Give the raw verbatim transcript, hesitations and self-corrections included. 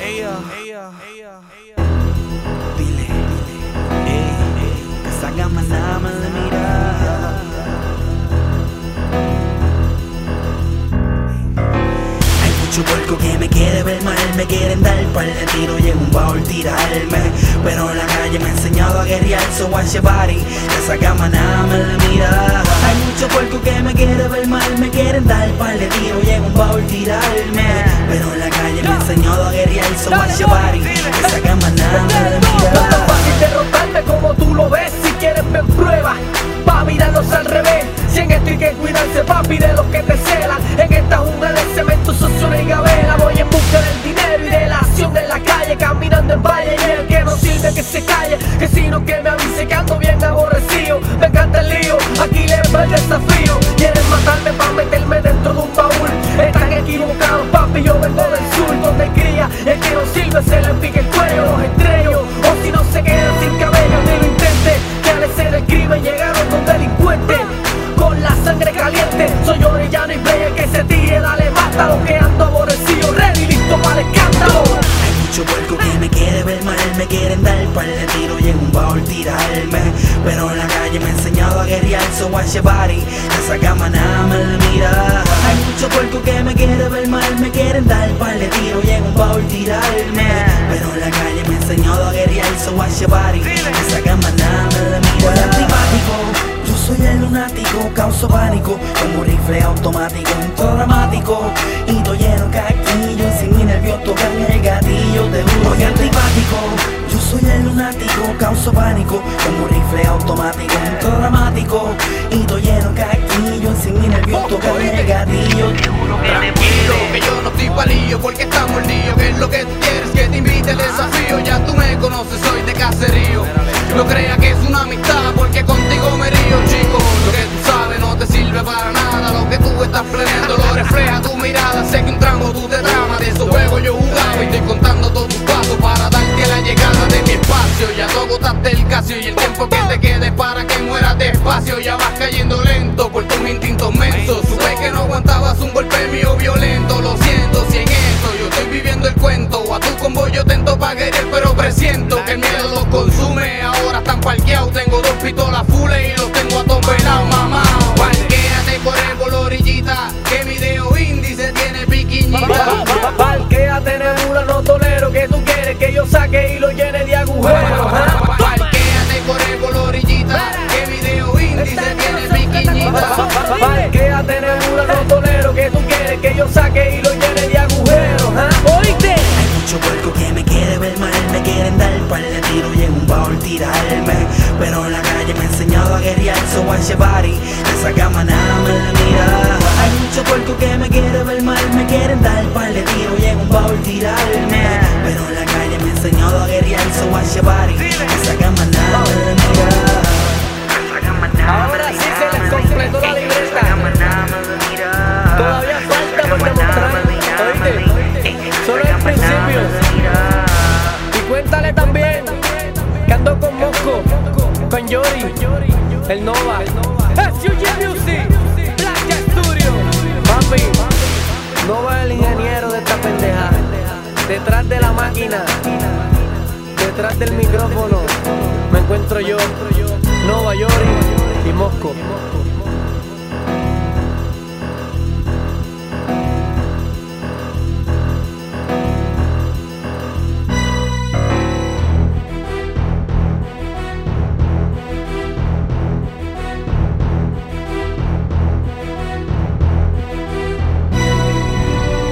ella, ella, ella, dile, ey, que esa gama nada más le mira. Hay mucho puerco que me quiere ver mal, me quieren dar par de tiro y en un baúl tirarme, pero en la calle me he enseñado a guerrear, so watch your body, esa gama nada más le mira. Hay mucho puerco que me quiere ver mal, me quieren dar par de tiro y en un baúl tirarme, pero en la calle me he enseñado a guerrear, so watch your body, esa gama nada más le mira. No es fácil derrotarme como tú lo ves, si quieres ven prueba, pa' mirarlos al revés. Si en esto hay que cuidarse, papi, de los que te celan. En esta jungla de cemento, socio y gabela, voy en busca del dinero y de la acción de la calle, caminando en valle, y el que no sirve que se calle, que si no que me avise que ando bien aborrecido. Me encanta el lío, aquí les va el desafío. Quieren matarme pa' meterme dentro de un baúl, están equivocados, papi, yo vengo del sur, donde cría, el que no sirve se le pique el cuello, los estrellos, o si no se quedan sin cabello, ni lo intente, que al ser el crimen llegaron con delincuentes, con la sangre caliente. Soy orellano y player que se tire, dale, mátalo, que ando aborrecido, ready, listo para el escándalo. Hay mucho puerco que me quiere ver mal, me quieren dar par de tiro y en un baúl tirarme, pero en la calle me he enseñado a guerrear, so watch your body, esa gama nada más le mira. Hay mucho puerco que me quiere ver mal, me quieren dar par de tiro y en un baúl tirarme, pero en la calle me he enseñado a guerrear, so watch your body, esa gama nada más le mira. Soy antipático, yo soy el lunático, causo pánico, como un rifle automático, un todo dramático, y todo lleno de caquillo, sin mi nervios tocan el gatillo, te juro. Soy antipático, yo soy el lunático, causo pánico, como un rifle automático, un todo dramático, y todo lleno de caquillo, sin mi nervios tocan el gatillo, te juro que te Tranquilo, puede. que yo no estoy palillo porque estamos el lío. Que es lo que tú quieres, que te invite el desafío. Ya tú me conoces, soy de caserío. No creas que es una amistad porque contigo me río, chico. Lo que tú sabes no te sirve para nada. Lo que tú estás planeando lo refleja tu mirada. Sé que un tramo tú te tramas, de esos juegos yo jugaba. Y estoy contando todos tus pasos para darte la llegada de mi espacio. Ya tú agotaste el casio y el tiempo que te quede para que mueras despacio. Ya vas cayendo lento por tus instintos mensos. Supe que no aguantabas un golpe mío violento. Lo siento si en eso yo estoy viviendo el cuento. A tu combo yo tento pa' querer, pero presiento que el miedo los consume. Ahora están parqueados, tengo dos pistolas full y los tengo a todos pelados, mamá. Parquéate por el por la orillita, que mi dedo índice tiene piquiñita. Parquéate en el muro, no tolero que tú quieres que yo saque y lo llene de agujeros. ¿Ah? Parquéate por el por la orillita, que mi dedo índice tiene piquiñita. Parquéate en el muro, no tolero que tú quieres que yo saque y lo llene de agujeros. ¿Ah? ¿Oíste? Hay mucho puerco que me quiere ver mal, me quieren dar par de tiro y en un baúl tirarme, pero en la calle me he enseñado a guerrear, so watch your body, esa gama nada más le mira. Hay mucho puerco que me quiere ver mal, me quieren dar par de tiro y en un baúl tirarme, pero en la calle me he enseñado a guerrear, so watch your body, esa gama nada más le mira. Esa gama nada más Ahora le sí mira. se les completó la libreta. Esa gama nada más le mira. Todavía falta por Esa gama nada demostrar. más le mira. ¿Oíste? Esa Solo el gama nada más principio. le mira. Y cuéntale también que ando con Mosco, con Yori, el Nova, S U G Music, Black Studio. Papi, Nova es el ingeniero de esta pendeja. Detrás de la máquina, detrás del micrófono, me encuentro yo, Nova Yori.